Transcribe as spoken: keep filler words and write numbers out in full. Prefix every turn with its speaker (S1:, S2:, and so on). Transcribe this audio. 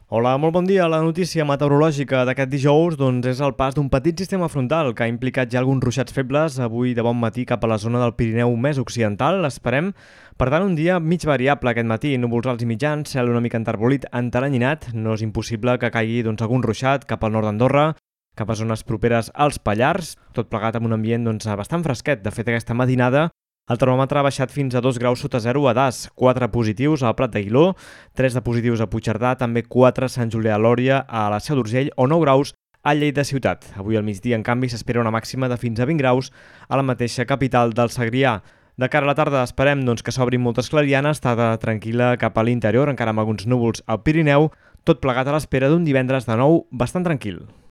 S1: Hola, molt bon dia. La notícia meteorològica d'aquest dijous doncs, és el pas d'un petit sistema frontal que ha implicat ja alguns ruixats febles avui de bon matí cap a la zona del Pirineu més occidental. Esperem, per tant, un dia mig variable aquest matí, núvols alts i mitjans, cel una mica enterbolit, enteranyinat. No és impossible que caigui doncs, algun ruixat cap al nord d'Andorra, cap a zones properes als Pallars, tot plegat amb un ambient doncs, bastant fresquet. De fet, aquesta matinada el termòmetre ha baixat fins a dos graus sota zero a Das, quatre positius al Prat d'Aguiló, tres de positius a Puigcerdà, també quatre a Sant Julià de Lòria, a la Seu d'Urgell o nou graus a Lleida ciutat. Avui al migdia, en canvi, s'espera una màxima de fins a vint graus a la mateixa capital del Segrià. De cara a la tarda esperem doncs, que s'obrin moltes clarianes, estada tranquil·la cap a l'interior, encara amb alguns núvols al Pirineu, tot plegat a l'espera d'un divendres de nou bastant tranquil.